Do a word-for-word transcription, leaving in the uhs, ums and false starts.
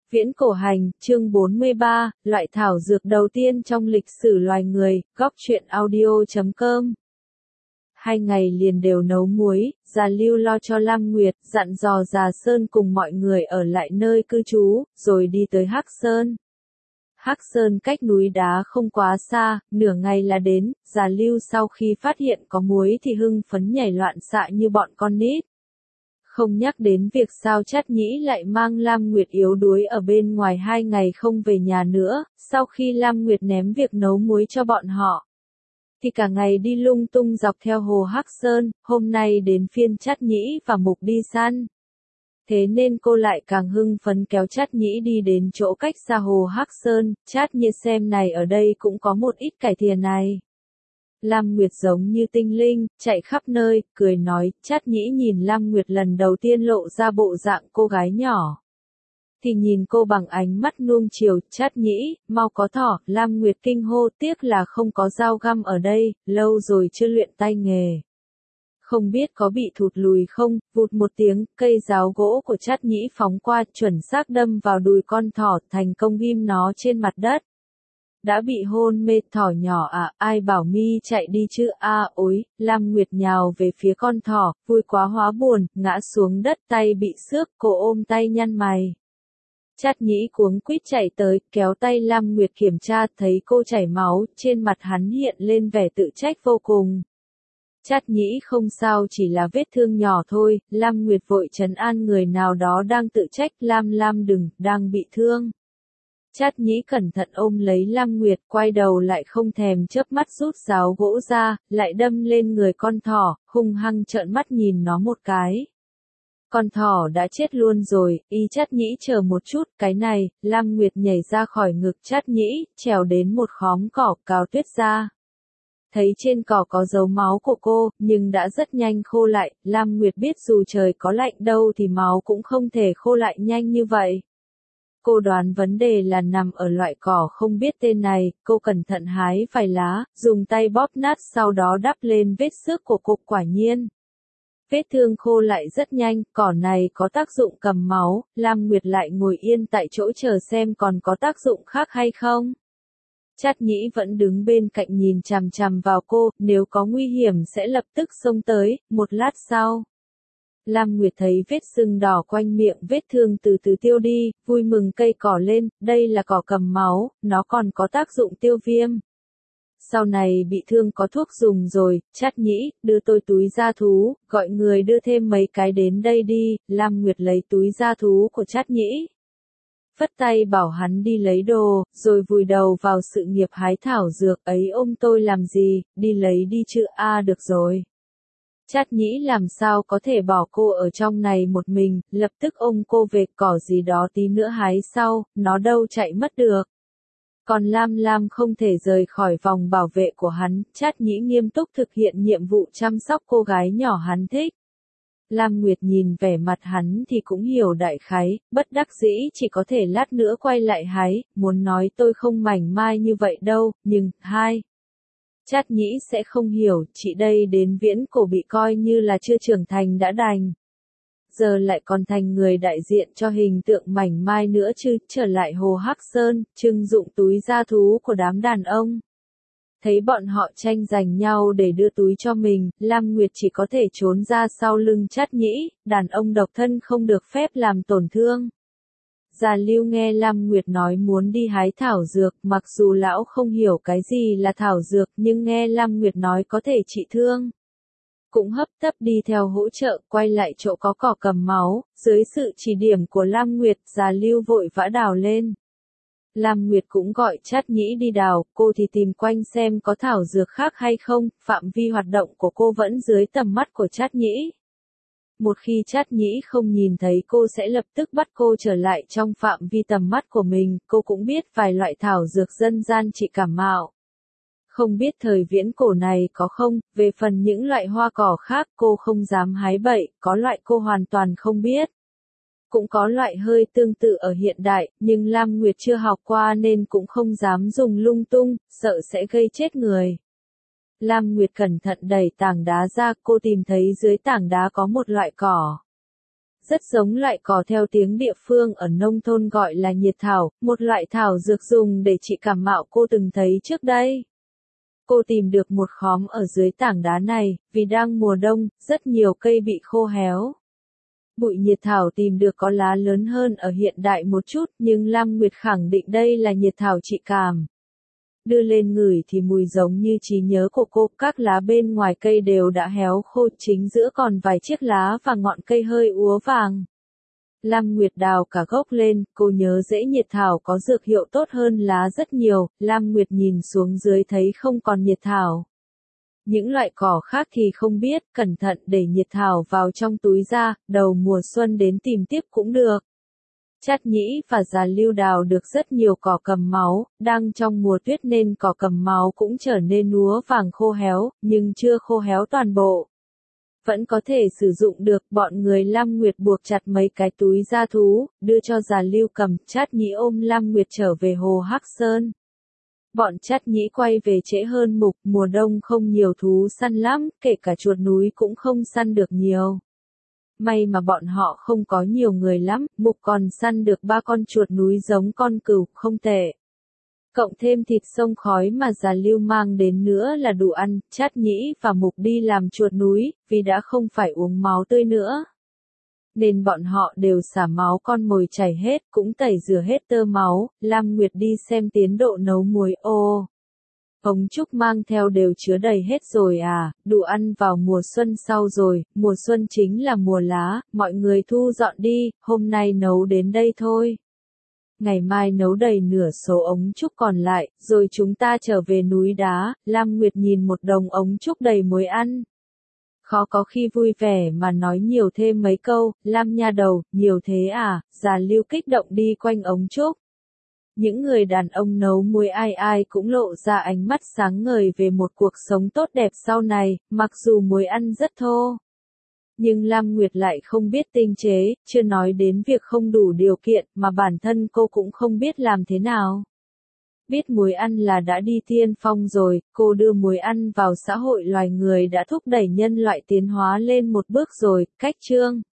Viễn cổ hành, chương bốn mươi ba, loại thảo dược đầu tiên trong lịch sử loài người, góc truyện audio chấm com. Hai ngày liền đều nấu muối, Già Lưu lo cho Lam Nguyệt, dặn dò Già Sơn cùng mọi người ở lại nơi cư trú, rồi đi tới Hắc Sơn. Hắc Sơn cách núi đá không quá xa, nửa ngày là đến, Già Lưu sau khi phát hiện có muối thì hưng phấn nhảy loạn xạ như bọn con nít. Không nhắc đến việc sao Trát Nhĩ lại mang Lam Nguyệt yếu đuối ở bên ngoài hai ngày không về nhà nữa, sau khi Lam Nguyệt ném việc nấu muối cho bọn họ. Thì cả ngày đi lung tung dọc theo hồ Hắc Sơn, hôm nay đến phiên Trát Nhĩ và Mục đi săn. Thế nên cô lại càng hưng phấn kéo Trát Nhĩ đi đến chỗ cách xa hồ Hắc Sơn, Trát Nhĩ xem này ở đây cũng có một ít cải thìa này. Lam Nguyệt giống như tinh linh, chạy khắp nơi, cười nói, Trát Nhĩ nhìn Lam Nguyệt lần đầu tiên lộ ra bộ dạng cô gái nhỏ. Thì nhìn cô bằng ánh mắt nuông chiều, Trát Nhĩ, mau có thỏ, Lam Nguyệt kinh hô, tiếc là không có dao găm ở đây, lâu rồi chưa luyện tay nghề. Không biết có bị thụt lùi không, vụt một tiếng, cây giáo gỗ của Trát Nhĩ phóng qua, chuẩn xác đâm vào đùi con thỏ, thành công ghim nó trên mặt đất. Đã bị hôn mê thỏ nhỏ à, ai bảo mi chạy đi chứ, a à, ối, Lam Nguyệt nhào về phía con thỏ, vui quá hóa buồn, ngã xuống đất tay bị xước, cô ôm tay nhăn mày. Trát Nhĩ cuống quýt chạy tới, kéo tay Lam Nguyệt kiểm tra, thấy cô chảy máu, trên mặt hắn hiện lên vẻ tự trách vô cùng. Trát Nhĩ không sao, chỉ là vết thương nhỏ thôi, Lam Nguyệt vội trấn an người nào đó đang tự trách, Lam Lam đừng, đang bị thương. Trát Nhĩ cẩn thận ôm lấy Lam Nguyệt, quay đầu lại không thèm chớp mắt rút giáo gỗ ra, lại đâm lên người con thỏ, hung hăng trợn mắt nhìn nó một cái. Con thỏ đã chết luôn rồi, y Trát Nhĩ chờ một chút, cái này, Lam Nguyệt nhảy ra khỏi ngực Trát Nhĩ, trèo đến một khóm cỏ, cào tuyết ra. Thấy trên cỏ có dấu máu của cô, nhưng đã rất nhanh khô lại, Lam Nguyệt biết dù trời có lạnh đâu thì máu cũng không thể khô lại nhanh như vậy. Cô đoán vấn đề là nằm ở loại cỏ không biết tên này, cô cẩn thận hái vài lá, dùng tay bóp nát sau đó đắp lên vết xước của cô, quả nhiên. Vết thương khô lại rất nhanh, cỏ này có tác dụng cầm máu, Lam Nguyệt lại ngồi yên tại chỗ chờ xem còn có tác dụng khác hay không. Trát Nhĩ vẫn đứng bên cạnh nhìn chằm chằm vào cô, nếu có nguy hiểm sẽ lập tức xông tới, một lát sau. Lam Nguyệt thấy vết sưng đỏ quanh miệng vết thương từ từ tiêu đi, vui mừng cây cỏ lên, đây là cỏ cầm máu, nó còn có tác dụng tiêu viêm. Sau này bị thương có thuốc dùng rồi, Trát Nhĩ, đưa tôi túi da thú, gọi người đưa thêm mấy cái đến đây đi, Lam Nguyệt lấy túi da thú của Trát Nhĩ. Phất tay bảo hắn đi lấy đồ, rồi vùi đầu vào sự nghiệp hái thảo dược ấy ôm tôi làm gì, đi lấy đi chứ, a à, được rồi. Trát Nhĩ làm sao có thể bỏ cô ở trong này một mình, lập tức ôm cô về, cỏ gì đó tí nữa hái sau, nó đâu chạy mất được. Còn Lam Lam không thể rời khỏi vòng bảo vệ của hắn, Trát Nhĩ nghiêm túc thực hiện nhiệm vụ chăm sóc cô gái nhỏ hắn thích. Lam Nguyệt nhìn vẻ mặt hắn thì cũng hiểu đại khái, bất đắc dĩ chỉ có thể lát nữa quay lại hái, muốn nói tôi không mảnh mai như vậy đâu, nhưng, hai. Trát Nhĩ sẽ không hiểu, chị đây đến viễn cổ bị coi như là chưa trưởng thành đã đành. Giờ lại còn thành người đại diện cho hình tượng mảnh mai nữa chứ, trở lại hồ Hắc Sơn, trưng dụng túi da thú của đám đàn ông. Thấy bọn họ tranh giành nhau để đưa túi cho mình, Lam Nguyệt chỉ có thể trốn ra sau lưng Trát Nhĩ, đàn ông độc thân không được phép làm tổn thương. Già Lưu nghe Lam Nguyệt nói muốn đi hái thảo dược, mặc dù lão không hiểu cái gì là thảo dược nhưng nghe Lam Nguyệt nói có thể trị thương. Cũng hấp tấp đi theo hỗ trợ, quay lại chỗ có cỏ cầm máu, dưới sự chỉ điểm của Lam Nguyệt, Già Lưu vội vã đào lên. Lam Nguyệt cũng gọi Trát Nhĩ đi đào, cô thì tìm quanh xem có thảo dược khác hay không, phạm vi hoạt động của cô vẫn dưới tầm mắt của Trát Nhĩ. Một khi Trát Nhĩ không nhìn thấy cô sẽ lập tức bắt cô trở lại trong phạm vi tầm mắt của mình, cô cũng biết vài loại thảo dược dân gian trị cảm mạo. Không biết thời viễn cổ này có không, về phần những loại hoa cỏ khác cô không dám hái bậy, có loại cô hoàn toàn không biết. Cũng có loại hơi tương tự ở hiện đại, nhưng Lam Nguyệt chưa học qua nên cũng không dám dùng lung tung, sợ sẽ gây chết người. Lam Nguyệt cẩn thận đẩy tảng đá ra, cô tìm thấy dưới tảng đá có một loại cỏ. rất giống loại cỏ theo tiếng địa phương ở nông thôn gọi là nhiệt thảo, một loại thảo dược dùng để trị cảm mạo cô từng thấy trước đây. Cô tìm được một khóm ở dưới tảng đá này, vì đang mùa đông, rất nhiều cây bị khô héo. Bụi nhiệt thảo tìm được có lá lớn hơn ở hiện đại một chút, nhưng Lam Nguyệt khẳng định đây là nhiệt thảo trị cảm. Đưa lên ngửi thì mùi giống như trí nhớ của cô, các lá bên ngoài cây đều đã héo khô, chính giữa còn vài chiếc lá và ngọn cây hơi úa vàng. Lam Nguyệt đào cả gốc lên, cô nhớ rễ nhiệt thảo có dược hiệu tốt hơn lá rất nhiều, Lam Nguyệt nhìn xuống dưới thấy không còn nhiệt thảo. Những loại cỏ khác thì không biết, cẩn thận để nhiệt thảo vào trong túi ra, đầu mùa xuân đến tìm tiếp cũng được. Chát Nhĩ và Già Lưu đào được rất nhiều cỏ cầm máu, đang trong mùa tuyết nên cỏ cầm máu cũng trở nên úa vàng khô héo, nhưng chưa khô héo toàn bộ. Vẫn có thể sử dụng được, bọn người Lam Nguyệt buộc chặt mấy cái túi da thú, đưa cho Già Lưu cầm, Chát Nhĩ ôm Lam Nguyệt trở về hồ Hắc Sơn. Bọn Chát Nhĩ quay về trễ hơn Mục, mùa đông không nhiều thú săn lắm, kể cả chuột núi cũng không săn được nhiều. May mà bọn họ không có nhiều người lắm, Mục còn săn được ba con chuột núi giống con cừu, không tệ. Cộng thêm thịt sông khói mà Già Lưu mang đến nữa là đủ ăn, Chát Nhĩ và Mục đi làm chuột núi, vì đã không phải uống máu tươi nữa. Nên bọn họ đều xả máu con mồi chảy hết, cũng tẩy rửa hết tơ máu, Lam Nguyệt đi xem tiến độ nấu muối ô. Ống trúc mang theo đều chứa đầy hết rồi à, đủ ăn vào mùa xuân sau rồi, mùa xuân chính là mùa lá, mọi người thu dọn đi, hôm nay nấu đến đây thôi. Ngày mai nấu đầy nửa số ống trúc còn lại, rồi chúng ta trở về núi đá, Lam Nguyệt nhìn một đồng ống trúc đầy muối ăn. Khó có khi vui vẻ mà nói nhiều thêm mấy câu, Lam nha đầu, nhiều thế à, Già Lưu kích động đi quanh ống trúc. Những người đàn ông nấu muối ai ai cũng lộ ra ánh mắt sáng ngời về một cuộc sống tốt đẹp sau này, mặc dù muối ăn rất thô. Nhưng Lam Nguyệt lại không biết tinh chế, chưa nói đến việc không đủ điều kiện, mà bản thân cô cũng không biết làm thế nào. Biết muối ăn là đã đi tiên phong rồi, cô đưa muối ăn vào xã hội loài người đã thúc đẩy nhân loại tiến hóa lên một bước rồi, cách chương.